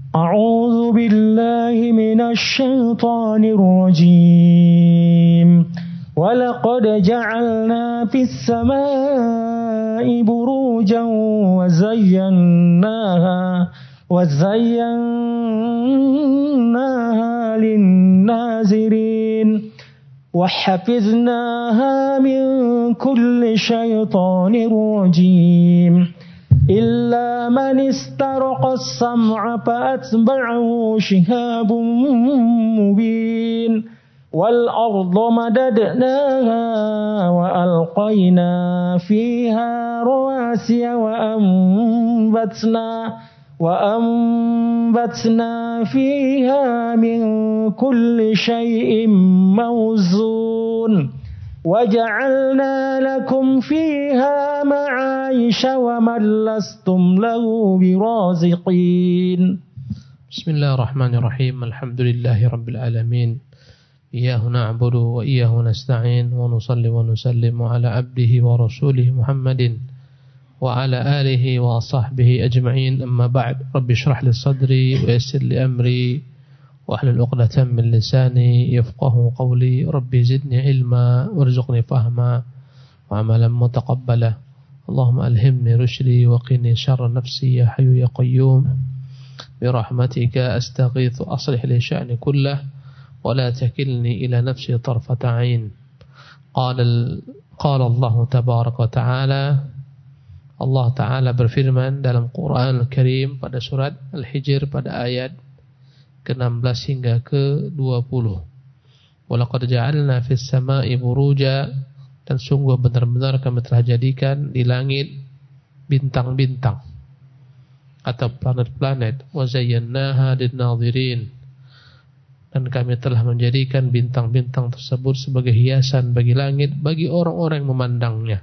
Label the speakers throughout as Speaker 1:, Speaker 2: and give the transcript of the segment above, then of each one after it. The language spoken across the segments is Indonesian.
Speaker 1: أعوذ بالله من الشيطان الرجيم ولقد جعلنا في السماء بروجا وزيناها للناظرين وحفظناها من كل شيطان رجيم إلا من استرق السمع فأتبعه شهاب مبين والأرض مددناها وألقينا فيها رواسي وأنبتنا فيها من كل شيء موزون وجعلنا لكم فيها معايش ومن لستم له برازقين.
Speaker 2: بسم الله الرحمن الرحيم. الحمد لله رب العالمين. إياه نعبد وإياه نستعين ونصلي ونسلم على عبده ورسوله محمد وعلى آله وصحبه أجمعين. أما بعد، رب اشرح لي صدري ويسر لي أمري واحلل عقدة من لساني يفقه قولي. ربي زدني علما وارزقني فهما وعملا متقبلا. اللهم ألهمني رشدي وقني شر نفسي يا حي يا قيوم برحمتك أستغيث أصلح لي شأني كله ولا تكلني إلى نفسي طرفة عين. قال الله تبارك وتعالى. Allah Ta'ala berfirman dalam Quran Al-Karim pada surat Al-Hijr pada ayat ke-16 hingga ke-20. Walaqad ja'alna fis sama'i buruja, dan sungguh benar-benar kami telah jadikan di langit bintang-bintang atau planet-planet. Wa zayyanaha lin-nadhirin, dan kami telah menjadikan bintang-bintang tersebut sebagai hiasan bagi langit bagi orang-orang yang memandangnya.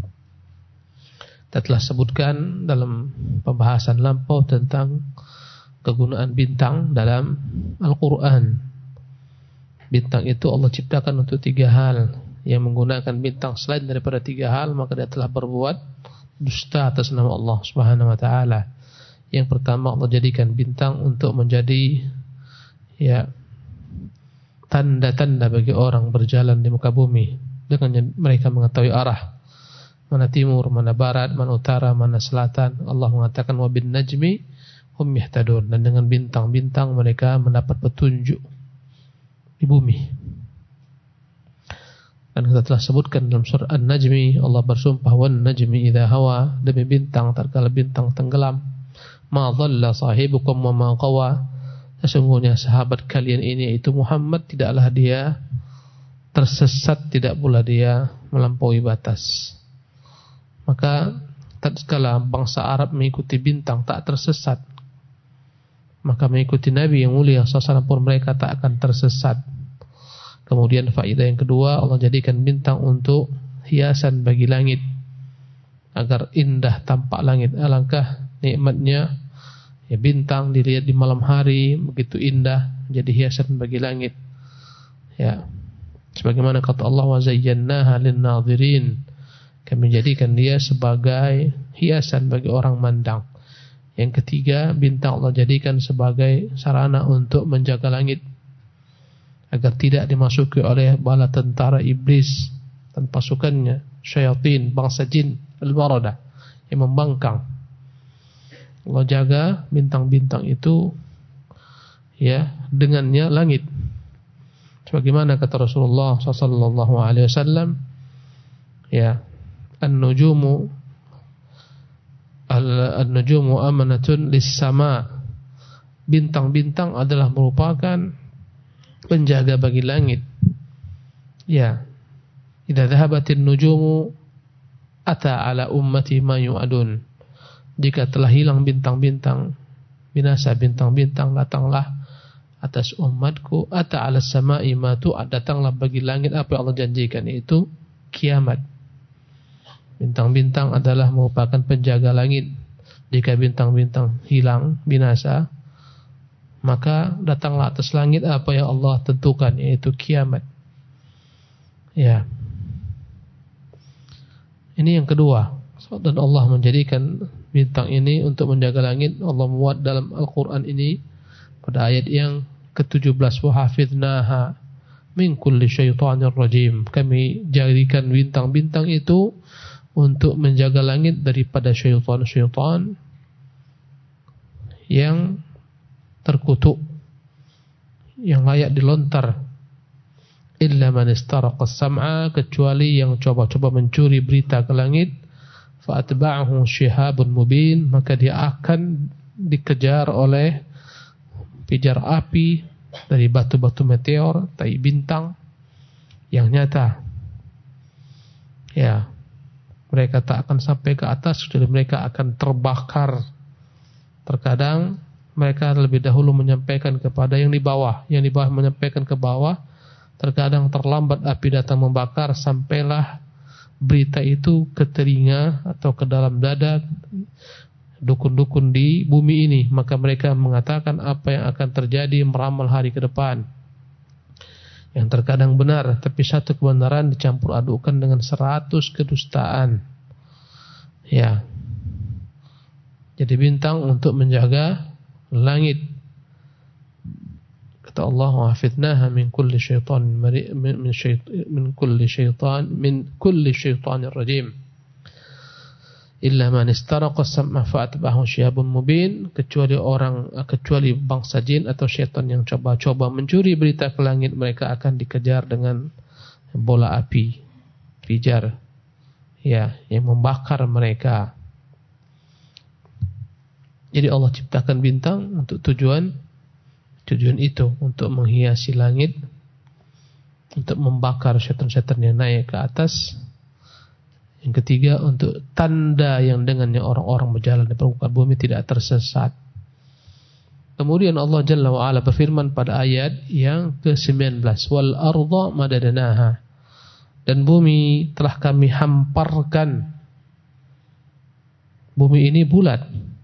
Speaker 2: Kita telah sebutkan dalam pembahasan lampau tentang kegunaan bintang dalam Al-Quran. Bintang itu Allah ciptakan untuk 3 hal. Yang menggunakan bintang selain daripada 3 hal, maka dia telah berbuat dusta atas nama Allah Subhanahu wa ta'ala. Yang pertama, Allah jadikan bintang untuk menjadi tanda-tanda bagi orang berjalan di muka bumi. Dengan mereka mengetahui arah, mana timur, mana barat, mana utara, mana selatan. Allah mengatakan wa bin najmi hum yahtadun, dan dengan bintang-bintang mereka mendapat petunjuk di bumi. Dan kita telah sebutkan dalam surah An-Najmi, Allah bersumpah wan najmi idza hawa, demi bintang tatkala bintang tenggelam. Ma dhalla sahibukum wa ma qawa, sesungguhnya sahabat kalian ini yaitu Muhammad tidaklah dia tersesat, tidak pula dia melampaui batas. Maka tatkala bangsa Arab mengikuti bintang tak tersesat, maka mengikuti Nabi yang mulia SAW pun mereka tak akan tersesat. Kemudian faedah yang kedua, Allah jadikan bintang untuk hiasan bagi langit agar indah tampak langit. Alangkah nikmatnya bintang dilihat di malam hari, begitu indah, jadi hiasan bagi langit. Sebagaimana kata Allah, wa zayyanaha lin-nadhirin, kami jadikan dia sebagai hiasan bagi orang mandang. Yang ketiga, bintang Allah jadikan sebagai sarana untuk menjaga langit agar tidak dimasuki oleh bala tentara iblis dan pasukannya, syaitan, bangsa jin al-marada yang membangkang. Allah jaga bintang-bintang itu dengannya langit. Sebagaimana kata Rasulullah sallallahu alaihi wasallam, An-nujumu amanatun lis-sama. Bintang-bintang adalah merupakan penjaga bagi langit. Idza dhahabatin nujumu ata ala ummati ma yu'adun. Jika telah hilang bintang-bintang, binasa bintang-bintang, datanglah atas umatku ata ala sama'i ma tu'ad, datanglah bagi langit apa yang Allah janjikan, yaitu kiamat. Bintang-bintang adalah merupakan penjaga langit. Jika bintang-bintang hilang, binasa, maka datanglah atas langit apa yang Allah tentukan, yaitu kiamat. Ini yang kedua. Dan Allah menjadikan bintang ini untuk menjaga langit. Allah muat dalam Al-Quran ini pada ayat yang ke-17, وَحَفِظْنَاهَا مِنْ كُلِّ شَيْطَانٍ رَجِيمٍ. Kami jadikan bintang-bintang itu untuk menjaga langit daripada syaitan-syaitan yang terkutuk, yang layak dilontar. Illa man istaraqa as-sam'a, kecuali yang coba-coba mencuri berita ke langit, fa atba'ahu shihabun mubin, maka dia akan dikejar oleh pijar api dari batu-batu meteor, tai bintang yang nyata. Ya, mereka tak akan sampai ke atas, kecuali mereka akan terbakar. Terkadang mereka lebih dahulu menyampaikan kepada yang di bawah menyampaikan ke bawah. Terkadang terlambat api datang membakar, sampailah berita itu ke telinga atau ke dalam dada dukun-dukun di bumi ini. Maka mereka mengatakan apa yang akan terjadi, meramal hari ke depan. Yang terkadang benar, tapi satu kebenaran dicampur adukan dengan 100 kedustaan. Ya. Jadi bintang untuk menjaga langit. Kata Allah, "Wahfidnaha min kulli syaitanir rajim." Illa man istaraqa as-sam'a fa'atba'ahu shihabun mubin, kecuali bangsa jin atau syaitan yang coba-coba mencuri berita ke langit, mereka akan dikejar dengan bola api, pijar, ya, yang membakar mereka. Jadi Allah ciptakan bintang untuk tujuan itu, untuk menghiasi langit, untuk membakar syaitan-syaitan yang naik ke atas. Yang ketiga, untuk tanda yang dengannya orang-orang berjalan di permukaan bumi tidak tersesat. Kemudian Allah Jalla wa Ala berfirman pada ayat yang ke-19, wal arda madadnaha, dan bumi telah kami hamparkan. Bumi ini bulat.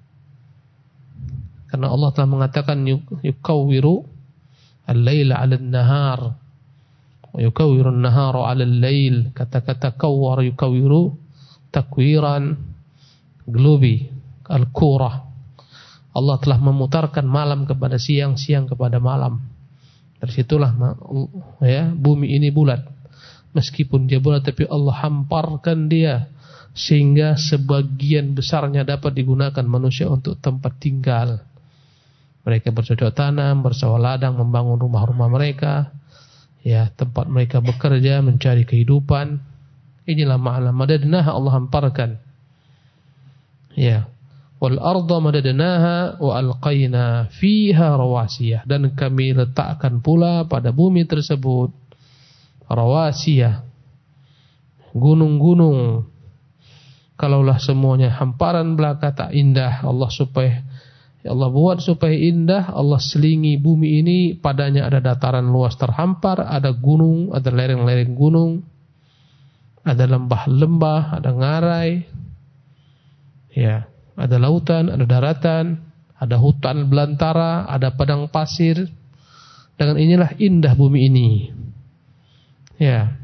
Speaker 2: Karena Allah telah mengatakan yukawwiru al-laila 'ala an-nahar wa yukawwiru an-nahara 'ala al-lail. Kata-kata kawwar yukawwiru takwiran globi al-kurah. Allah telah memutarkan malam kepada siang, siang kepada malam. Dari situlah ya, bumi ini bulat. Meskipun dia bulat, tapi Allah hamparkan dia sehingga sebagian besarnya dapat digunakan manusia untuk tempat tinggal. Mereka bercocok tanam, bersawah ladang, membangun rumah-rumah mereka, ya, tempat mereka bekerja, mencari kehidupan. Inilah makna madadnaha, Allah hamparkan. Ya, wal arda madadnaha wa alqaina fiha rawasiyah, dan kami letakkan pula pada bumi tersebut rawasiyah, gunung-gunung. Kalaulah semuanya hamparan belaka tak indah, Allah buat supaya indah. Allah selingi bumi ini, padanya ada dataran luas terhampar, ada gunung, ada lereng-lereng gunung, ada lembah-lembah, ada ngarai, ya, ada lautan, ada daratan, ada hutan belantara, ada padang pasir. Dengan inilah indah bumi ini. Ya.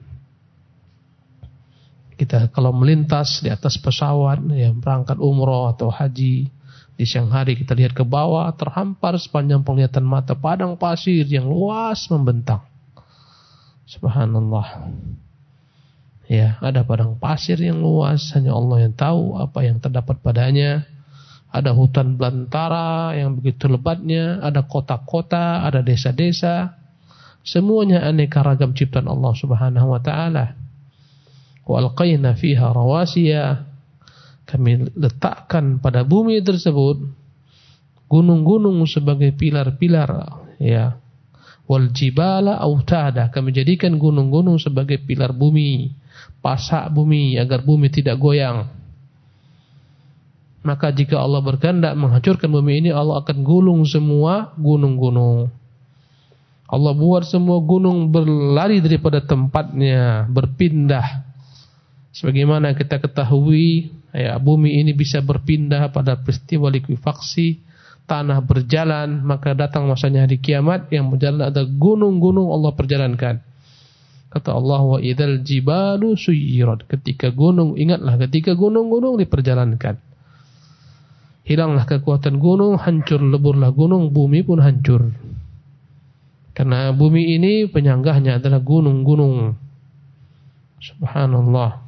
Speaker 2: Kita kalau melintas di atas pesawat, ya, berangkat umroh atau haji, di siang hari kita lihat ke bawah, terhampar sepanjang penglihatan mata padang pasir yang luas membentang. Subhanallah. Ya, ada padang pasir yang luas, hanya Allah yang tahu apa yang terdapat padanya. Ada hutan belantara yang begitu lebatnya, ada kota-kota, ada desa-desa. Semuanya aneka ragam ciptaan Allah Subhanahu wa taala. Wa alqaina fiha rawasiya, kami letakkan pada bumi tersebut gunung-gunung sebagai pilar-pilar, ya. Wal jibala autada, kami jadikan gunung-gunung sebagai pilar bumi, pasak bumi agar bumi tidak goyang. Maka jika Allah berkehendak menghancurkan bumi ini, Allah akan gulung semua gunung-gunung. Allah buat semua gunung berlari daripada tempatnya, berpindah. Sebagaimana kita ketahui, ya, bumi ini bisa berpindah pada peristiwa likuifaksi, tanah berjalan, maka datang masanya hari kiamat, yang berjalan ada gunung-gunung Allah perjalankan. Kata Allah, wa idzal jibalu suyirat. Ketika gunung, ingatlah ketika gunung-gunung diperjalankan. Hilanglah kekuatan gunung, hancur leburlah gunung, bumi pun hancur. Karena bumi ini penyanggahnya adalah gunung-gunung. Subhanallah.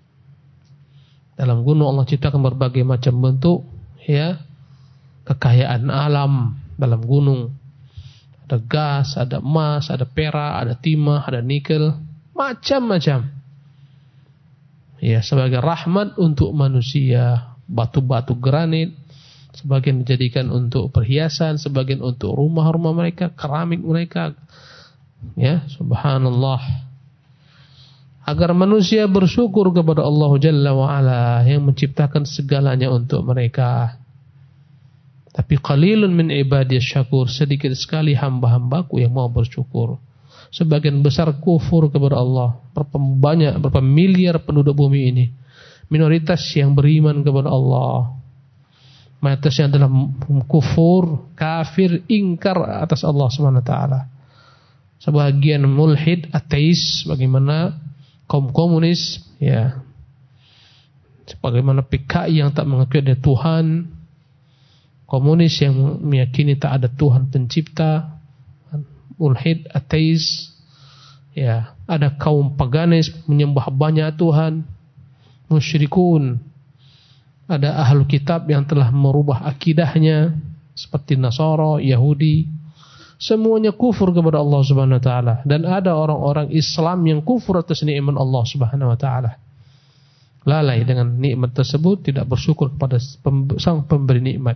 Speaker 2: Dalam gunung Allah ciptakan berbagai macam bentuk, ya, kekayaan alam dalam gunung. Ada gas, ada emas, ada perak, ada timah, ada nikel, macam-macam. Ya, sebagai rahmat untuk manusia, batu-batu granit, sebagian dijadikan untuk perhiasan, sebagian untuk rumah-rumah mereka, keramik mereka. Ya, subhanallah. Agar manusia bersyukur kepada Allah Jalla wa'ala yang menciptakan segalanya untuk mereka. Tapi qalilun min ibadiyas syakur, sedikit sekali hamba-hambaku yang mau bersyukur. Sebagian besar kufur kepada Allah. Berapa miliar penduduk bumi ini. Minoritas yang beriman kepada Allah. Mayoritasnya adalah kufur, kafir, ingkar atas Allah SWT. Sebagian mulhid, ateis, bagaimana kaum komunis, ya, sebagaimana PKI yang tak mengakui ada Tuhan, komunis yang meyakini tak ada Tuhan pencipta, mulhid, ateis, ya, ada kaum paganis menyembah banyak Tuhan, musyrikun, ada ahlu kitab yang telah merubah akidahnya seperti Nasara, Yahudi. Semuanya kufur kepada Allah Subhanahu wa taala, dan ada orang-orang Islam yang kufur atas nikmat Allah Subhanahu wa taala. Lalai dengan nikmat tersebut, tidak bersyukur kepada sang pemberi nikmat.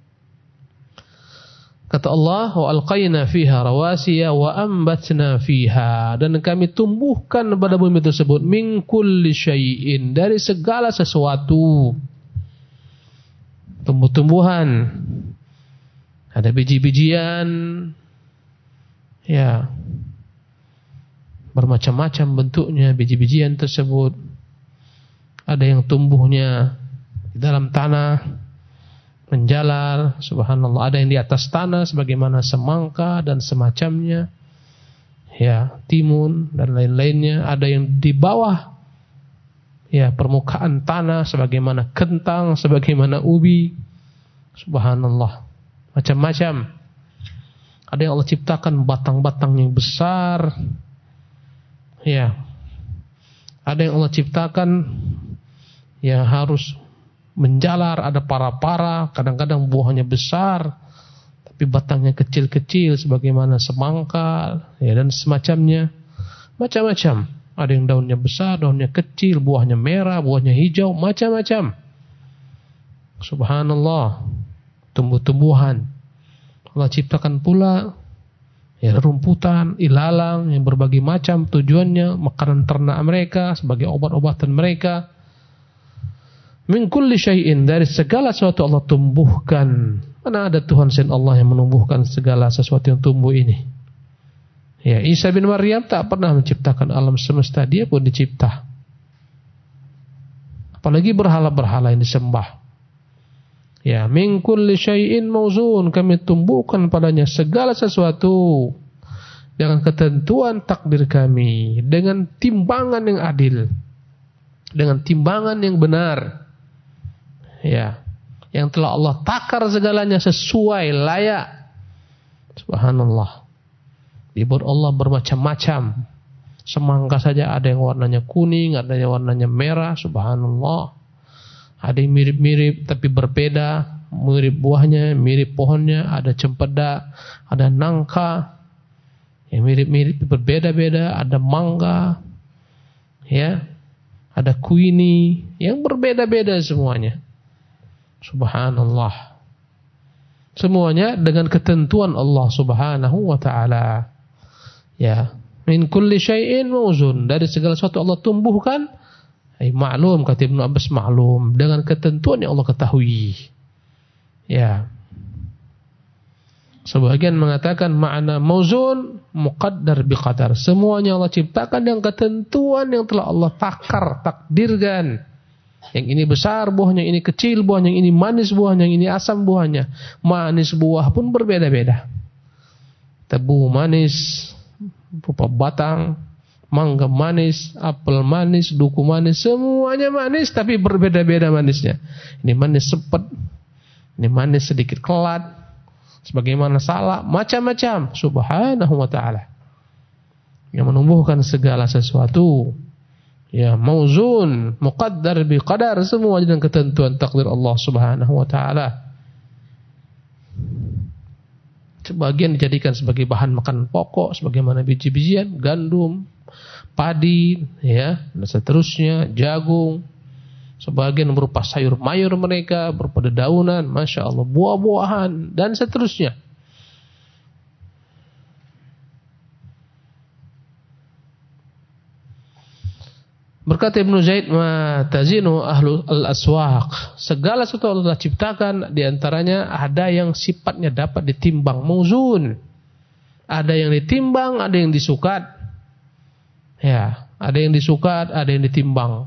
Speaker 2: Kata Allah, wa alqaina fiha rawasiya wa ambatna fiha, dan kami tumbuhkan pada bumi tersebut min kulli syai'in, dari segala sesuatu. Tumbuh-tumbuhan, ada biji-bijian, ya, bermacam-macam bentuknya biji-bijian tersebut. Ada yang tumbuhnya di dalam tanah, menjalar, subhanallah. Ada yang di atas tanah sebagaimana semangka dan semacamnya, ya, timun dan lain-lainnya. Ada yang di bawah, ya, permukaan tanah sebagaimana kentang, sebagaimana ubi, subhanallah. Macam-macam. Ada yang Allah ciptakan batang-batang yang besar, ya. Ada yang Allah ciptakan yang harus menjalar, ada para-para, kadang-kadang buahnya besar, tapi batangnya kecil-kecil, sebagaimana semangka, ya, dan semacamnya, macam-macam. Ada yang daunnya besar, daunnya kecil, buahnya merah, buahnya hijau, macam-macam. Subhanallah, tumbuh-tumbuhan. Allah ciptakan pula, ya, rumputan, ilalang yang berbagai macam tujuannya, makanan ternak mereka, sebagai obat-obatan mereka. Min kulli syai'in, dari segala sesuatu Allah tumbuhkan. Mana ada Tuhan selain Allah yang menumbuhkan segala sesuatu yang tumbuh ini? Ya, Isa bin Maryam tak pernah menciptakan alam semesta, dia pun dicipta. Apalagi berhala-berhala yang disembah. Ya, min kulli syai'in mauzun, kami tumbuhkan padanya segala sesuatu dengan ketentuan takdir kami, dengan timbangan yang adil, dengan timbangan yang benar. Ya, yang telah Allah takar segalanya sesuai layak. Subhanallah. Dibuat Allah bermacam-macam. Semangka saja ada yang warnanya kuning, ada yang warnanya merah, subhanallah. Ada yang mirip-mirip tapi berbeda, mirip buahnya, mirip pohonnya, ada cempedak, ada nangka, yang mirip-mirip berbeda-beda, ada mangga, ya, ada kuini, yang berbeda-beda semuanya. Subhanallah. Semuanya dengan ketentuan Allah Subhanahu wa taala. Ya, min kulli syai'in mauzun, dari segala sesuatu Allah tumbuhkan. Maklum, kata Ibnu Abbas, maklum, dengan ketentuan yang Allah ketahui. Ya. Sebagian mengatakan makna mauzun muqaddar biqadar. Semuanya Allah ciptakan dengan ketentuan yang telah Allah takdirkan. Yang ini besar buahnya, yang ini kecil buahnya, yang ini manis buahnya, yang ini asam buahnya. Manis buah pun berbeda-beda. Tebu manis berupa batang, Mangga manis, apel manis, duku manis, semuanya manis tapi berbeda-beda manisnya. Ini manis sepet, ini manis sedikit kelat, sebagaimana salak, macam-macam. Subhanahu wa ta'ala yang menumbuhkan segala sesuatu, ya, mauzun, muqaddar biqadar, semua dengan ketentuan takdir Allah Subhanahu wa ta'ala. Sebagian dijadikan sebagai bahan makan pokok, sebagaimana biji-bijian, gandum, padi, ya, dan seterusnya, jagung. Sebagian berupa sayur mayur mereka, berupa dedaunan, masya Allah, buah-buahan, dan seterusnya. Berkata Ibnu Zaid, ma tazinu ahlul aswaq, segala sesuatu Allah ciptakan, diantaranya ada yang sifatnya dapat ditimbang, mauzun. Ada yang ditimbang, ada yang disukat. Ya, ada yang disukat, ada yang ditimbang.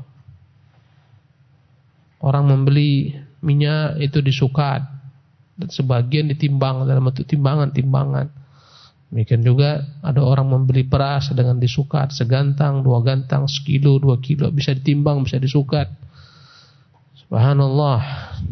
Speaker 2: Orang membeli minyak itu disukat, dan sebagian ditimbang dalam bentuk timbangan-timbangan. Demikian juga ada orang membeli beras dengan disukat, segantang, 2 gantang, sekilo, 2 kilo, bisa ditimbang, bisa disukat. Subhanallah.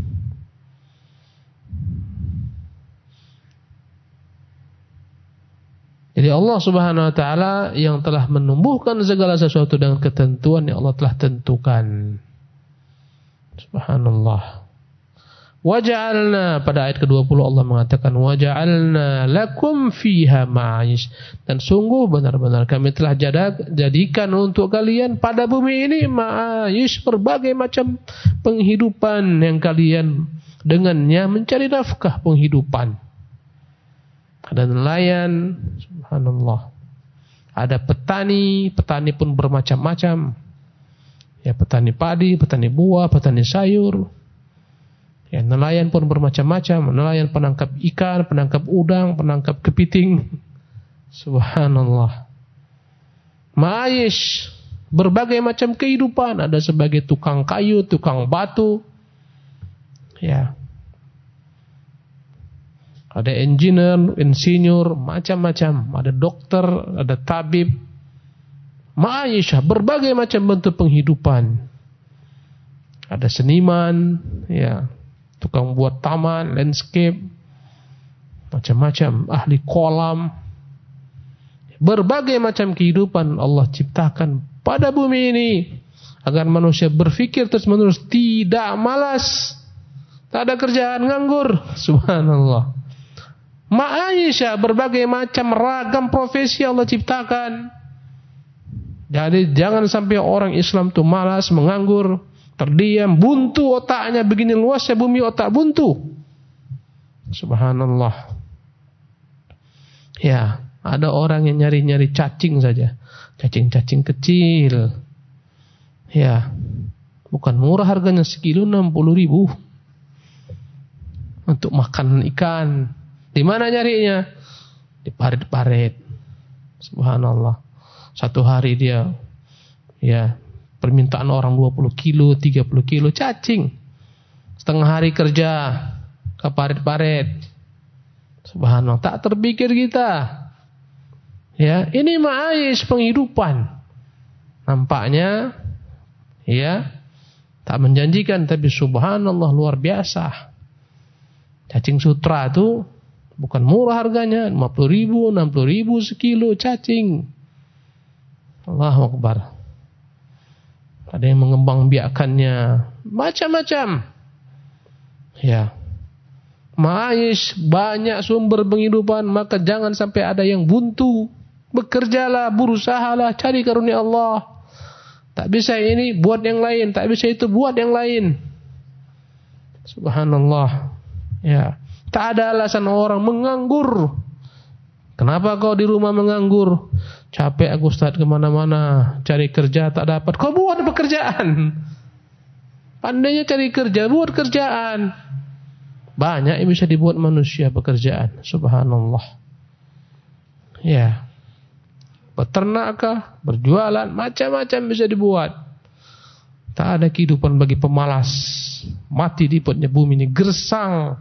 Speaker 2: Jadi Allah Subhanahu wa ta'ala yang telah menumbuhkan segala sesuatu dengan ketentuan yang Allah telah tentukan. Subhanallah. Waja'alna, pada ayat ke-20 Allah mengatakan waja'alna lakum fiha ma'ish, dan sungguh benar-benar kami telah jadikan untuk kalian pada bumi ini ma'ish, berbagai macam penghidupan yang kalian dengannya mencari nafkah penghidupan. Ada nelayan, subhanallah. Ada petani, petani pun bermacam-macam. Ya, petani padi, petani buah, petani sayur. Ya, nelayan pun bermacam-macam. Nelayan penangkap ikan, penangkap udang, penangkap kepiting. Subhanallah. Ma'ish, berbagai macam kehidupan. Ada sebagai tukang kayu, tukang batu. Ya. Ada insinyur, macam-macam. Ada dokter, ada tabib. Ma'isyah, berbagai macam bentuk penghidupan. Ada seniman, ya, tukang buat taman, landscape, macam-macam, ahli kolam. Berbagai macam kehidupan Allah ciptakan pada bumi ini agar manusia berpikir terus-menerus, tidak malas, tak ada kerjaan, nganggur. Subhanallah. Ma'aisha, berbagai macam ragam profesi Allah ciptakan. Jadi jangan sampai orang Islam itu malas, menganggur, terdiam, buntu otaknya, begini luasnya bumi otak buntu. Subhanallah. Ya, ada orang yang nyari-nyari cacing saja. Cacing-cacing kecil. Ya, bukan murah harganya, sekilo 60.000 untuk makan ikan. Di mana nyarinya? Di parit-parit. Subhanallah. Satu hari dia, ya, permintaan orang 20 kilo, 30 kilo cacing. Setengah hari kerja ke parit-parit. Subhanallah. Tak terpikir kita. Ya, ini ma'aish, penghidupan. Nampaknya, ya, tak menjanjikan, tapi subhanallah luar biasa. Cacing sutra itu bukan murah harganya, 50.000, 60.000 sekilo cacing. Allahu Akbar. Ada yang mengembangbiakannya, macam-macam. Ya. Ma'aish, banyak sumber penghidupan, maka jangan sampai ada yang buntu. Bekerjalah, berusahalah, cari karunia Allah. Tak bisa ini, buat yang lain. Tak bisa itu, buat yang lain. Subhanallah. Ya. Tak ada alasan orang menganggur. Kenapa kau di rumah menganggur? Capek aku Ustaz, kemana-mana cari kerja tak dapat. Kau buat pekerjaan. Pandainya cari kerja, buat kerjaan. Banyak yang bisa dibuat manusia pekerjaan. Subhanallah. Ya. Beternakkah, berjualan, macam-macam bisa dibuat. Tak ada kehidupan bagi pemalas. Mati di perutnya bumi ini, gersang.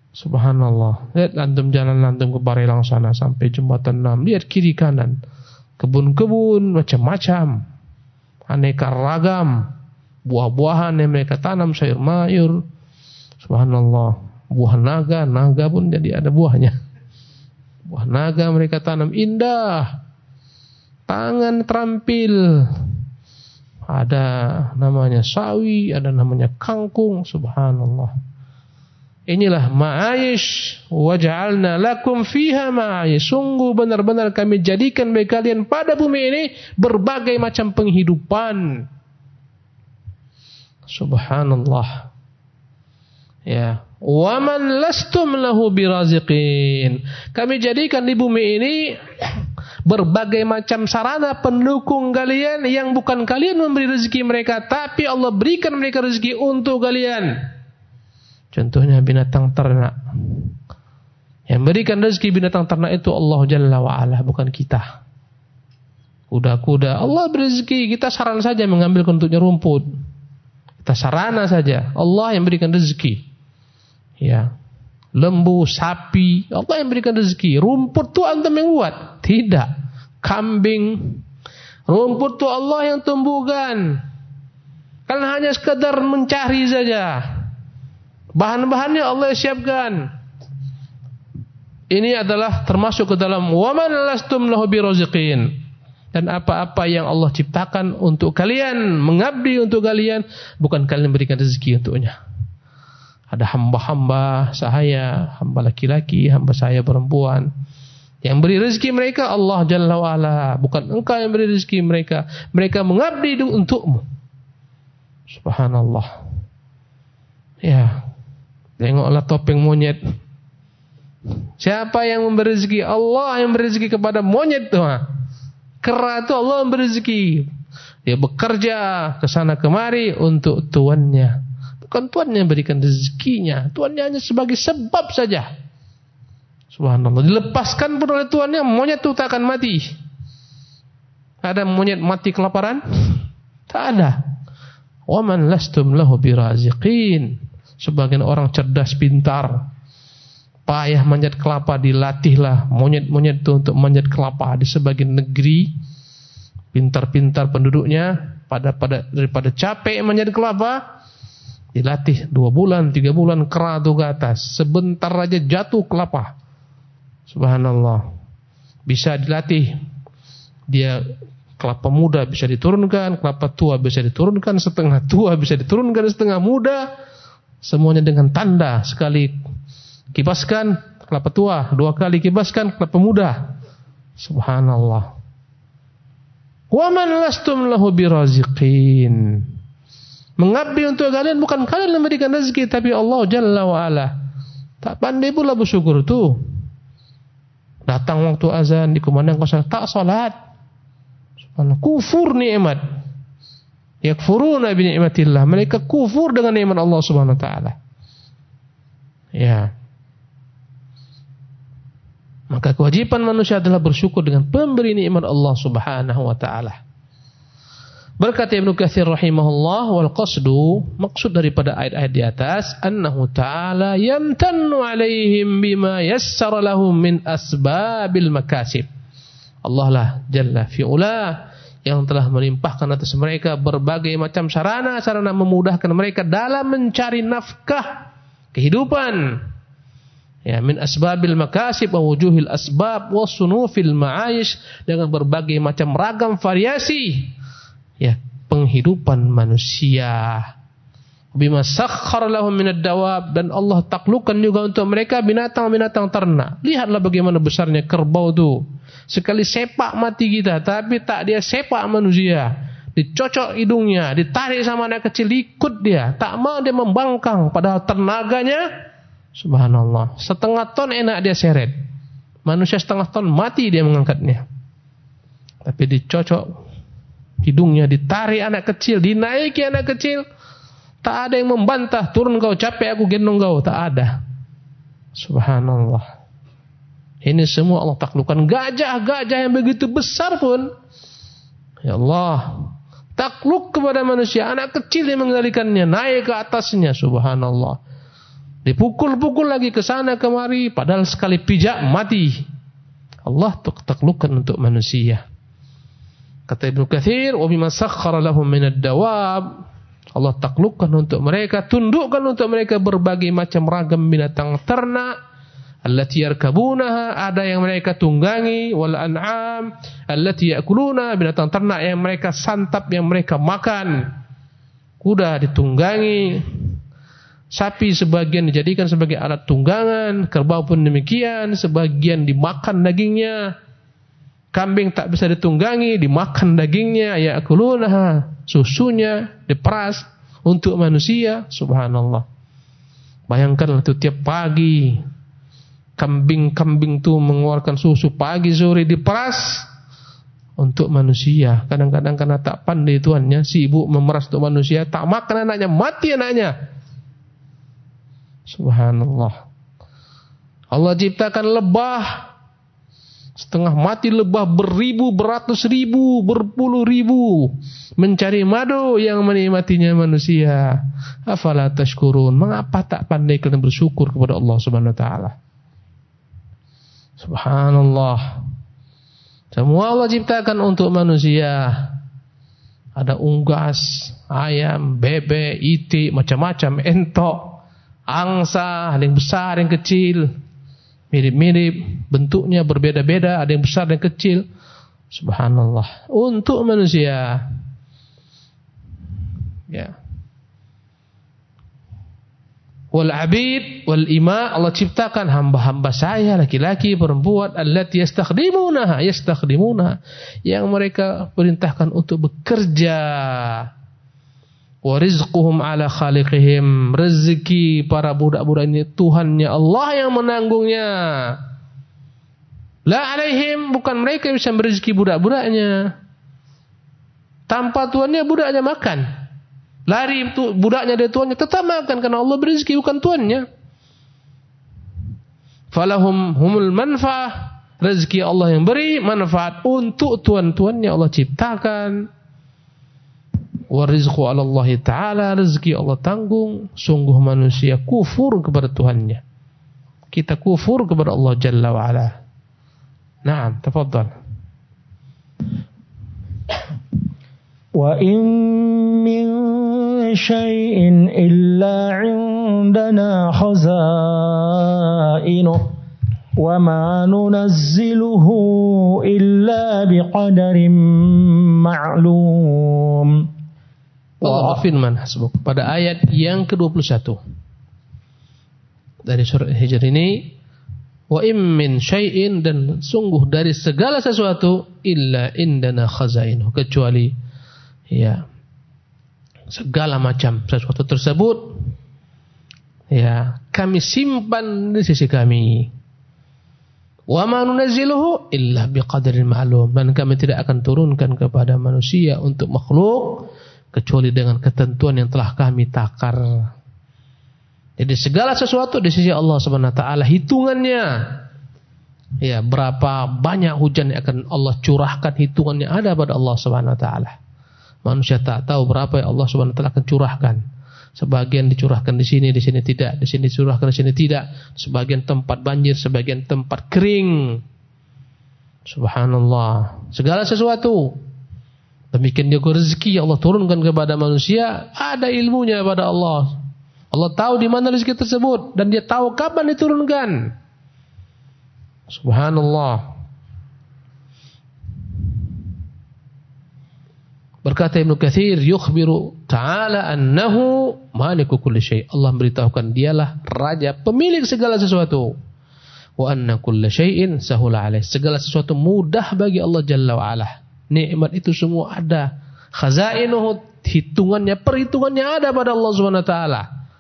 Speaker 2: Subhanallah. Lihat antum jalan antum ke Barelang sana sampai jembatan 6, lihat kiri kanan. kebun-kebun macam-macam, aneka ragam buah-buahan yang mereka tanam, sayur mayur, subhanallah, buah naga pun jadi ada buahnya. Buah naga mereka tanam indah, tangan terampil, ada namanya sawi, ada namanya kangkung, subhanallah. Inilah ma'aish, waja'alna lakum fiha ma'aish. Sungguh benar-benar kami jadikan bagi kalian pada bumi ini berbagai macam penghidupan. Subhanallah. Ya, wa man lastum lahu biraziqin. Kami jadikan di bumi ini berbagai macam sarana pendukung kalian yang bukan kalian memberi rezeki mereka, tapi Allah berikan mereka rezeki untuk kalian. Contohnya binatang ternak. Yang berikan rezeki binatang ternak itu Allah Jalla wa'ala, bukan kita. Kuda-kuda Allah beri rezeki, kita saran saja mengambil untuknya rumput. Kita sarana saja, Allah yang berikan rezeki. Ya, lembu, sapi, Allah yang berikan rezeki. Rumput tu antum yang buat? Tidak. Kambing, rumput tu Allah yang tumbuhkan. Kan hanya sekadar mencari saja. Bahan-bahannya Allah siapkan. Ini adalah termasuk ke dalam waman lastum lahu biraziqin. Dan apa-apa yang Allah ciptakan untuk kalian, mengabdi untuk kalian, bukan kalian berikan rezeki untuknya. Ada hamba-hamba sahaya, hamba laki-laki, hamba sahaya perempuan. Yang beri rezeki mereka Allah Jalla wa'ala, bukan engkau yang beri rezeki mereka. Mereka mengabdi untukmu. Subhanallah. Ya, tengoklah topeng monyet. Siapa yang memberi rezeki? Allah yang memberi rezeki kepada monyet tu. Kera itu Allah memberi rezeki. Dia bekerja ke sana kemari untuk tuannya. Bukan tuannya yang berikan rezekinya. Tuannya hanya sebagai sebab saja. Subhanallah. Dilepaskan pun oleh tuannya, monyet itu tak akan mati. Ada monyet mati kelaparan? Tak ada. Wa man lastum lahu biraziqin. Sebagian orang cerdas, pintar, payah manjat kelapa, dilatihlah monyet-monyet itu untuk manjat kelapa di sebagian negeri. Pintar-pintar penduduknya, daripada capek manjat kelapa, dilatih 2 bulan, 3 bulan, kera itu ke atas. Sebentar aja jatuh kelapa. Subhanallah. Bisa dilatih. Dia kelapa muda bisa diturunkan, kelapa tua bisa diturunkan, setengah tua bisa diturunkan, setengah muda. Semuanya dengan tanda. Sekali kibaskan kelapa tua, 2 kali kibaskan kelapa muda. Subhanallah. Wa man lastum lahu biraziqin. Mengabdi untuk kalian, bukan kalian yang memberikan rezeki, tapi Allah Jalla wa'ala. Tak pandai pula bersyukur tu. Datang waktu azan, dikumandangkan salat, tak salat. Subhanallah. Kufur nikmat. Yakfuruna bi ni'matillah. Mereka kufur dengan nikmat Allah Subhanahu wa taala. Ya. Maka kewajiban manusia adalah bersyukur dengan pemberi nikmat Allah Subhanahu wa taala. Berkata Ibnu Katsir rahimahullah, wal qasdu, maksud daripada ayat-ayat di atas, annahu ta'ala yamtannu alaihim bima yassara lahum min asbabil makasib. Allah lah jalla fi'ula yang telah melimpahkan atas mereka berbagai macam sarana-sarana memudahkan mereka dalam mencari nafkah kehidupan. Ya, min asbabil makasib wa wujuhil asbab wa sunufil ma'aish, dengan berbagai macam ragam variasi ya penghidupan manusia. Bima sakhkhara lahum minad dawab, dan Allah taklukkan juga untuk mereka binatang-binatang ternak. Lihatlah bagaimana besarnya kerbau itu. Sekali sepak mati kita, tapi tak dia sepak manusia. Dicocok hidungnya, ditarik sama anak kecil, ikut dia. Tak mau dia membangkang, padahal tenaganya, subhanallah, 1/2 ton enak dia seret. Manusia 1/2 ton mati dia mengangkatnya. Tapi dicocok hidungnya, ditarik anak kecil, dinaiki anak kecil. Tak ada yang membantah, turun kau, capek aku gendong kau. Tak ada. Subhanallah. Ini semua Allah taklukkan. Gajah-gajah yang begitu besar pun, ya Allah, takluk kepada manusia. Anak kecil yang mengendalikannya, naik ke atasnya. Subhanallah. Dipukul-pukul lagi ke sana kemari, padahal sekali pijak mati. Allah taklukkan untuk manusia. Kata Ibnu Katsir, wa bima sakhkhara lahum minad dawab, Allah taklukkan untuk mereka, tundukkan untuk mereka berbagai macam ragam binatang ternak, allati yarkabunaha, ada yang mereka tunggangi, wal an'am allati ya'kuluna, binatang ternak yang mereka santap, yang mereka makan. Kuda ditunggangi, sapi sebagian dijadikan sebagai alat tunggangan, kerbau pun demikian, sebagian dimakan dagingnya. Kambing tak bisa ditunggangi, dimakan dagingnya, ya'kulunaha, susunya diperas untuk manusia. Subhanallah. Bayangkanlah itu tiap pagi kambing-kambing itu mengeluarkan susu pagi sore diperas untuk manusia. Kadang-kadang karena tak pandai tuannya, si ibu memeras untuk manusia, tak makan anaknya, mati anaknya. Subhanallah. Allah ciptakan lebah, setengah mati lebah, beribu, beratus ribu, berpuluh ribu, mencari madu yang menikmatinya manusia. Afala tashkurun, mengapa tak pandai kalian bersyukur kepada Allah Subhanahu wa taala? Subhanallah. Semua Allah ciptakan untuk manusia. Ada unggas, ayam, bebek, itik, macam-macam, entok, angsa, ada yang besar, yang kecil, mirip-mirip, bentuknya berbeda-beda, ada yang besar dan kecil. Subhanallah. Untuk manusia. Ya. Wal abid wal ima, Allah ciptakan hamba-hamba saya, laki-laki, perempuan, allati yastakhdimunaha, yang mereka perintahkan untuk bekerja. Wa rizquhum ala khaliqihim, rezeki para budak-budak ini Tuhannya Allah yang menanggungnya. La alaihim, bukan mereka yang bisa merezeki budak-budaknya. Tanpa tuannya budaknya makan. Lari itu budaknya dari tuannya, tetap makan karena Allah berezeki, bukan tuannya. Falahum humul manfaah, rezeki Allah yang beri, manfaat untuk tuan-tuannya Allah ciptakan. Wa rizqu 'ala Allah taala, rezeki Allah tanggung. Sungguh manusia kufur kepada Tuhannya. Kita kufur kepada Allah Jalla wa Ala. Naam, tafadhal.
Speaker 1: Wa in min syai'in illa 'indana khazainuhu wa ma nunazziluhu illa biqadarin ma'lum.
Speaker 2: Allah berfirman pada ayat yang ke-21 dari surah Hijr ini, wa im min syai'in, dan sungguh dari segala sesuatu, illa indana khazainuh, kecuali ya segala macam sesuatu tersebut ya kami simpan di sisi kami. Wa ma nunazziluhu illa biqadarin ma'lum, dan kami tidak akan turunkan kepada manusia untuk makhluk kecuali dengan ketentuan yang telah kami takar. Jadi segala sesuatu di sisi Allah Subhanahu wa taala hitungannya. Ya, berapa banyak hujan yang akan Allah curahkan, hitungannya ada pada Allah Subhanahu wa taala. Manusia tak tahu berapa yang Allah Subhanahu wa taala akan curahkan. Sebagian dicurahkan di sini tidak, di sini dicurahkan, di sini tidak. Sebagian tempat banjir, sebagian tempat kering. Subhanallah. Segala sesuatu. Demikian juga rezeki Allah turunkan kepada manusia, ada ilmunya pada Allah. Allah tahu di mana rezeki tersebut dan Dia tahu kapan diturunkan. Subhanallah. Berkata Ibnu Katsir, yukhbiru ta'ala annahu maliku kulli syai'. Allah beritahukan dialah raja, pemilik segala sesuatu. Wa anna kulla syai'in sahula alaih. Segala sesuatu mudah bagi Allah Jalla wa Ala. Nikmat itu semua ada. Khazainuhu, hitungannya, perhitungannya ada pada Allah Subhanahu wa taala.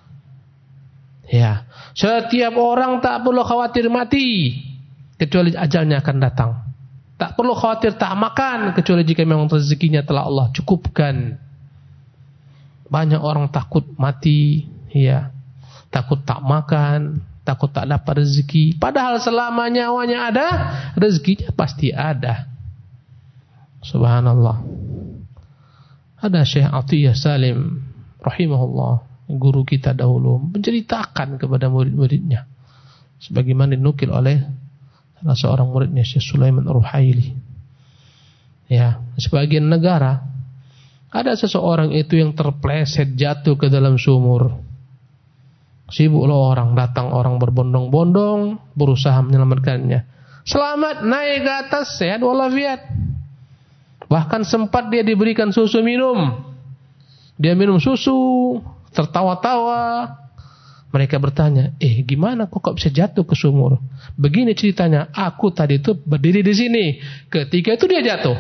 Speaker 2: Ya, setiap orang tak perlu khawatir mati kecuali ajalnya akan datang. Tak perlu khawatir tak makan kecuali jika memang rezekinya telah Allah cukupkan. Banyak orang takut mati, ya. Takut tak makan, takut tak dapat rezeki. Padahal selama nyawanya ada, rezekinya pasti ada. Subhanallah. Ada Syekh Atiyah Salim rahimahullah, guru kita dahulu, menceritakan kepada murid-muridnya sebagaimana dinukil oleh salah seorang muridnya, Syekh Sulaiman Ar-Ruhaili. Ya, sebagian negara ada seseorang itu yang terpleset jatuh ke dalam sumur. Sibuklah orang, datang orang berbondong-bondong berusaha menyelamatkannya. Selamat, naik ke atas, sehat walafiat. Bahkan sempat dia diberikan susu minum. Dia minum susu, tertawa-tawa. Mereka bertanya, gimana kok bisa jatuh ke sumur? Begini ceritanya, aku tadi itu berdiri di sini. Ketika itu dia jatuh.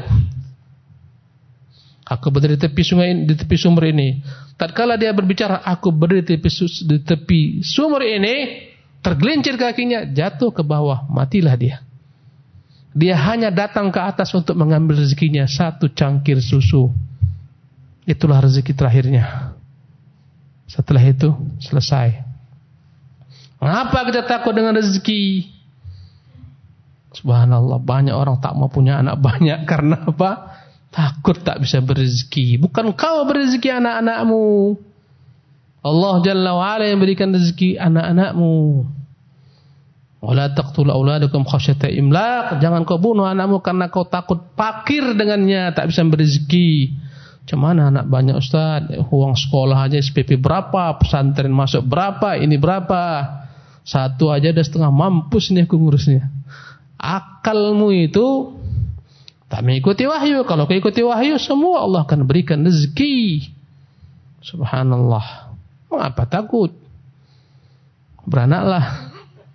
Speaker 2: Aku berdiri di tepi sungai, di tepi sumur ini. Tatkala dia berbicara, aku berdiri di tepi sumur ini, tergelincir kakinya, jatuh ke bawah, matilah dia. Dia hanya datang ke atas untuk mengambil rezekinya, 1 cangkir susu. Itulah rezeki terakhirnya. Setelah itu selesai. Mengapa kita takut dengan rezeki? Subhanallah, banyak orang tak mau punya anak banyak karena apa? Takut tak bisa berezeki. Bukan kau berezeki anak-anakmu. Allah Jalla wa'ala yang berikan rezeki anak-anakmu. Wala taqtulu auladakum khasyata imlaq. Jangan kau bunuh anakmu karena kau takut fakir dengannya, tak bisa berezeki. Cuman anak banyak Ustaz, uang sekolah aja SPP berapa, pesantren masuk berapa, ini berapa. Satu aja udah setengah mampus nih aku ngurusnya. Akalmu itu tak mengikuti wahyu. Kalau kau ikuti wahyu, semua Allah akan berikan rezeki. Subhanallah. Mengapa takut? Beranaklah.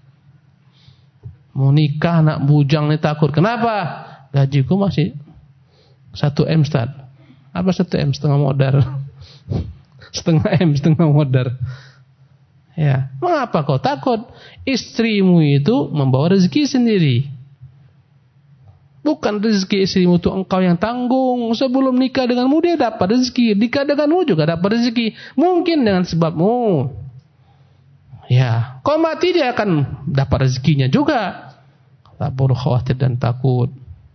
Speaker 2: Mau nikah anak bujang nih takut. Kenapa? Gajiku masih 1M Ustaz. Apa 1M? Setengah modal. Setengah M, setengah modal. Ya, mengapa kau takut? Istrimu itu membawa rezeki sendiri. Bukan rezeki istrimu itu engkau yang tanggung. Sebelum nikah denganmu dia dapat rezeki. Nikah denganmu juga dapat rezeki. Mungkin dengan sebabmu. Ya, kau mati dia akan dapat rezekinya juga. Tak perlu khawatir dan takut.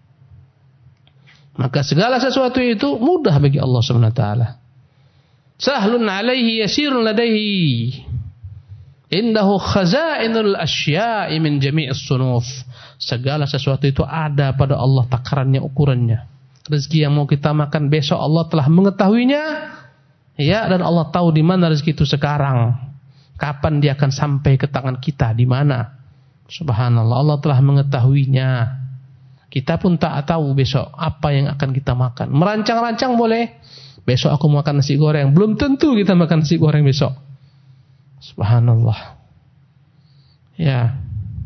Speaker 2: Maka segala sesuatu itu mudah bagi Allah SWT. Sahlun alaihi yasirun ladaihi. Indahu khazainul asya'i min jami'is sunuf. Segala sesuatu itu ada pada Allah takarannya, ukurannya. Rezeki yang mau kita makan besok Allah telah mengetahuinya. Ya, dan Allah tahu di mana rezeki itu sekarang. Kapan dia akan sampai ke tangan kita, di mana? Subhanallah, Allah telah mengetahuinya. Kita pun tak tahu besok apa yang akan kita makan. Merancang-rancang boleh. Besok aku makan nasi goreng. Belum tentu kita makan nasi goreng besok. Subhanallah. Ya.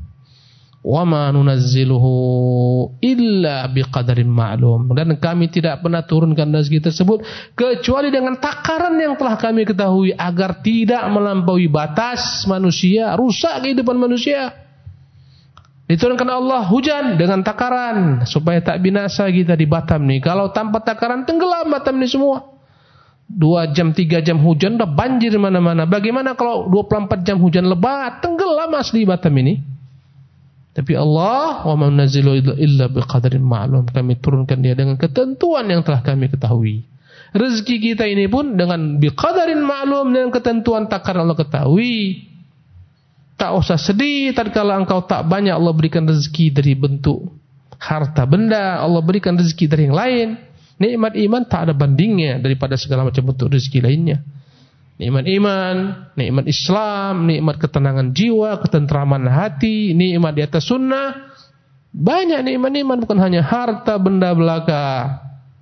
Speaker 2: Wa ma nunazziluhu illa biqadarin ma'lum. Dan kami tidak pernah turunkan rezeki tersebut kecuali dengan takaran yang telah kami ketahui agar tidak melampaui batas manusia, rusak kehidupan manusia. Diturunkan Allah hujan dengan takaran supaya tak binasa kita di Batam nih. Kalau tanpa takaran tenggelam Batam ini semua. 2 jam 3 jam hujan udah banjir mana-mana. Bagaimana kalau 24 jam hujan lebat, tenggelam asli Batam ini. Tapi Allah wa ma nunazzilu illa biqadarin ma'lum. Kami turunkan dia dengan ketentuan yang telah kami ketahui. Rezeki kita ini pun dengan biqadarin ma'lum, dengan ketentuan takaran Allah ketahui. Tak usah sedih tatkala engkau tak banyak Allah berikan rezeki dari bentuk harta benda, Allah berikan rezeki dari yang lain. Nikmat iman tak ada bandingnya daripada segala macam bentuk rezeki lainnya. Nikmat iman, nikmat Islam, nikmat ketenangan jiwa, ketentraman hati, nikmat di atas sunnah. Banyak nikmat-nikmat, bukan hanya harta benda belaka.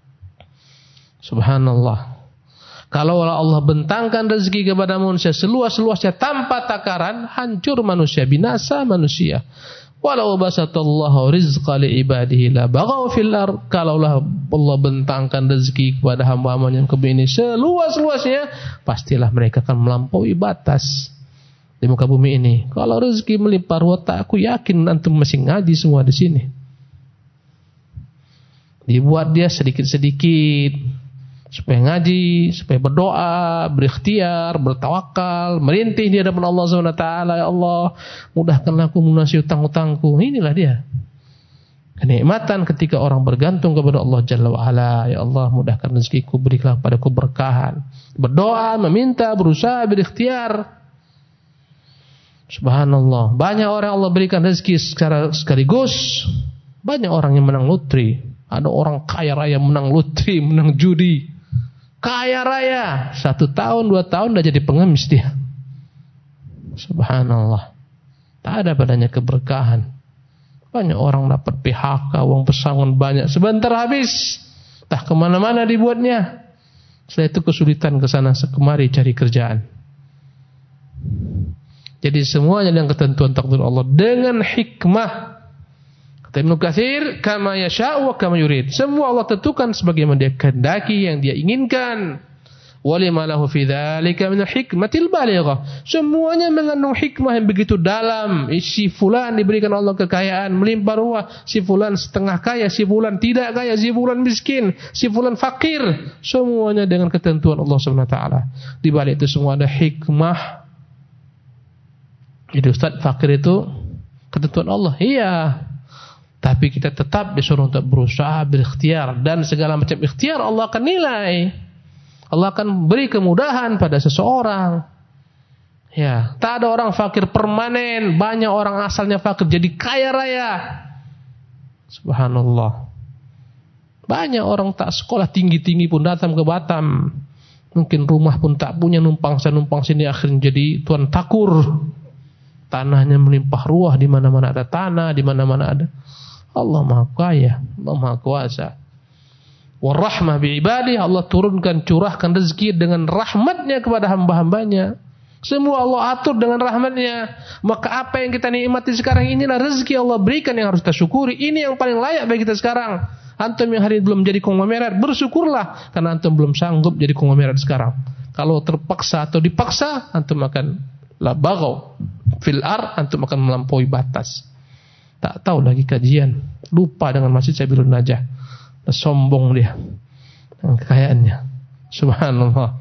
Speaker 2: Subhanallah. Kalau Allah bentangkan rezeki kepada manusia seluas-luasnya tanpa takaran, hancur manusia, binasa manusia. Walau basatallahu rizqa li ibadihi la baghaw fil ard. Kalaulah Allah bentangkan rezeki kepada hamba-hambanya yang ini seluas-luasnya, pastilah mereka akan melampaui batas di muka bumi ini. Kalau rezeki melimpah ruah, aku yakin antum masih ngaji semua di sini. Dibuat dia sedikit-sedikit supaya ngaji, supaya berdoa, berikhtiar, bertawakal, merintih di hadapan Allah SWT. Ya Allah, mudahkanlah aku melunasi hutang-hutangku. Inilah dia kenikmatan ketika orang bergantung kepada Allah Jalla wa'ala. Ya Allah, mudahkan rezekiku, berikanlah padaku berkahan. Berdoa, meminta, berusaha, berikhtiar. Subhanallah. Banyak orang Allah berikan rezeki secara sekaligus. Banyak orang yang menang lotri. Ada orang kaya raya menang lotre, menang judi. Kaya raya, 1 tahun, 2 tahun udah jadi pengemis dia. Subhanallah. Tak ada padanya keberkahan. Banyak orang dapat PHK, uang pesangon banyak, sebentar habis. Tak kemana-mana dibuatnya. Setelah itu kesulitan kesana kemari cari kerjaan. Jadi semuanya dengan ketentuan takdir Allah dengan hikmah. Kata Ibnu Katsir, kama yasha'u wa kama yurid. Semua Allah tentukan sebagaimana Dia kehendaki, yang Dia inginkan. Walima lahu fi dzalika min al-hikmatil balighah. Semuanya mengandung hikmah yang begitu dalam. Si fulan diberikan Allah kekayaan melimpah ruah, si fulan setengah kaya, si fulan tidak kaya, si fulan miskin, si fulan fakir. Semuanya dengan ketentuan Allah Subhanahu wa taala. Di balik itu semua ada hikmah. Jadi Ustaz, fakir itu ketentuan Allah. Iya. Tapi kita tetap disuruh untuk berusaha, berikhtiar, dan segala macam ikhtiar Allah akan nilai. Allah akan beri kemudahan pada seseorang. Ya, tak ada orang fakir permanen. Banyak orang asalnya fakir jadi kaya raya. Subhanallah. Banyak orang tak sekolah tinggi-tinggi pun datang ke Batam. Mungkin rumah pun tak punya, numpang sana numpang sini, akhirnya jadi tuan takur. Tanahnya melimpah ruah, di mana-mana ada tanah, di mana-mana ada. Allah Maha Kaya, Allah Maha Kuasa. Warahmah biibadih, Allah turunkan, curahkan rezeki dengan rahmatnya kepada hamba-hambanya. Semua Allah atur dengan rahmatnya. Maka apa yang kita nikmati sekarang inilah rezeki Allah berikan yang harus kita syukuri. Ini yang paling layak bagi kita sekarang. Antum yang hari ini belum jadi konglomerat, bersyukurlah karena antum belum sanggup jadi konglomerat sekarang. Kalau terpaksa atau dipaksa, antum akan la baghaw fil ar, antum akan melampaui batas. Tak tahu lagi kajian, lupa dengan Masjid Sabilun Najah, sombong dia dengan kekayaannya. Subhanallah.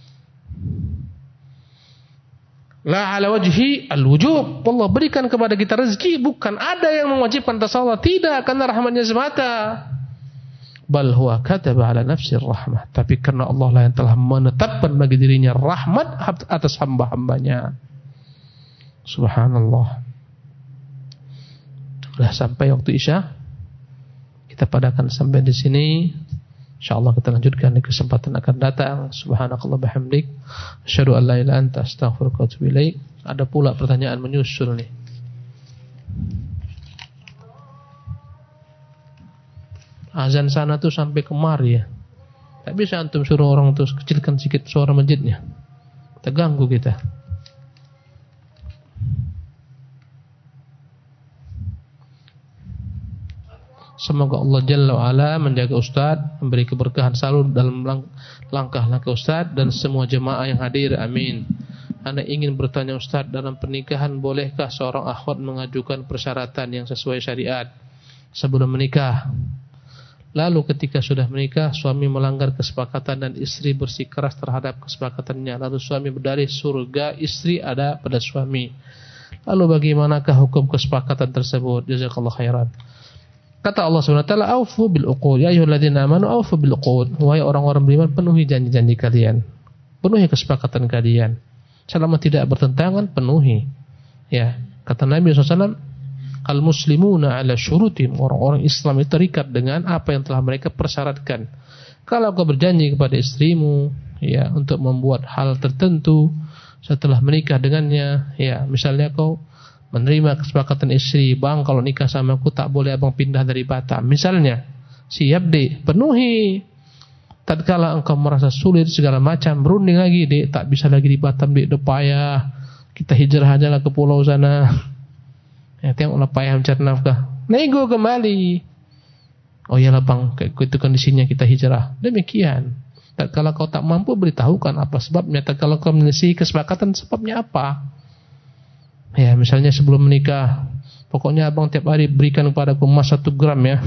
Speaker 2: La ala wajhi al-wujub. Allah berikan kepada kita rezeki, bukan ada yang mewajibkan atas Allah, tidak, karena rahmatnya semata. Bal huwa kataba ala nafsir rahmah, tapi karena Allah lah yang telah menetapkan bagi dirinya rahmat atas hamba-hambanya. Subhanallah. Sudah sampai waktu Isya. Kita padakan sampai di sini. Insyaallah kita lanjutkan di kesempatan akan datang. Subhanakallah bihamdik, asyhadu an la ilaha illa anta, astaghfiruka wa atubu ilaik. Ada pula pertanyaan menyusul nih. Azan sana tuh sampai kemari ya. Tak bisa antum suruh orang tuh kecilkan sedikit suara masjidnya. Terganggu kita. Semoga Allah Jalla wa'ala menjaga Ustaz, memberi keberkahan selalu dalam langkah-langkah Ustaz dan semua jemaah yang hadir. Amin. Anda ingin bertanya Ustaz, dalam pernikahan bolehkah seorang akhwat mengajukan persyaratan yang sesuai syariat sebelum menikah? Lalu ketika sudah menikah, suami melanggar kesepakatan dan istri bersikeras terhadap kesepakatannya. Lalu suami berdalih surga istri ada pada suami. Lalu bagaimanakah hukum kesepakatan tersebut? Jazakallahu khairan. Kata Allah SWT, aufu bil uqud, ya ayyuhalladzina amanu aufu bil uqud. Wahai orang-orang beriman, penuhi janji-janji kalian. Penuhi kesepakatan kalian. Selama tidak bertentangan, penuhi. Ya, kata Nabi SAW, al-muslimuna ala syurutim. Orang-orang Islam itu terikat dengan apa yang telah mereka persyaratkan. Kalau kau berjanji kepada istrimu, ya, untuk membuat hal tertentu setelah menikah dengannya, ya, misalnya kau menerima kesepakatan istri, bang, kalau nikah sama aku tak boleh abang pindah dari Batam, misalnya, siap dek, penuhi. Tatkala engkau merasa sulit segala macam, berunding lagi dek, tak bisa lagi di Batam dek, udah payah, kita hijrah aja lah ke pulau sana. Ya, tengoklah payah mencari nafkah, nego kembali. Oh iyalah bang, itu kondisinya kita hijrah. Demikian. Tatkala kau tak mampu, beritahukan apa sebabnya. Tatkala kau menyelesaikan kesepakatan, sebabnya apa? Ya, misalnya sebelum menikah, pokoknya abang tiap hari berikan kepada aku emas 1 gram ya,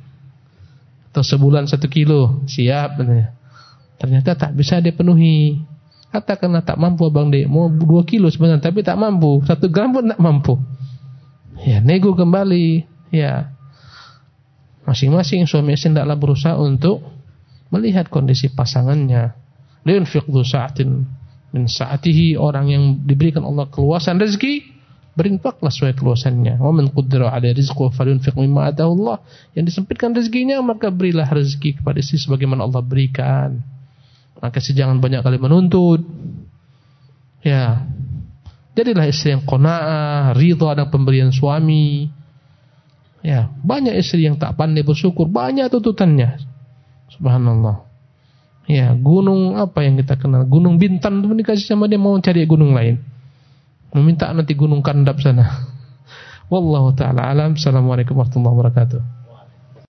Speaker 2: atau sebulan 1 kilo, siap. Ternyata tak bisa dia penuhi. Katakanlah tak mampu abang dek, mau 2 kilo sebenarnya, tapi tak mampu, 1 gram pun tak mampu. Ya, nego kembali. Ya, masing-masing suami istri hendaklah berusaha untuk melihat kondisi pasangannya. Liunfiq dzu sa'atin min sa'atihi, orang yang diberikan Allah keluasan rezeki, berinfaklah sesuai keluasannya. Wa man qaddara 'alaihi rizquhu falyunfiq mimma ataahu Allah. Yang disempitkan rezekinya, maka berilah rezeki kepada istri sebagaimana Allah berikan. Maka jangan banyak kali menuntut. Ya. Jadilah istri yang qanaah, ridha dengan pemberian suami. Ya, banyak istri yang tak pandai bersyukur, banyak tuntutannya. Subhanallah. Ya, gunung apa yang kita kenal? Gunung Bintan itu dikasih sama dia, mau cari gunung lain. Meminta nanti gunung Kandap sana. Wallahu ta'ala alam. Assalamualaikum warahmatullahi wabarakatuh.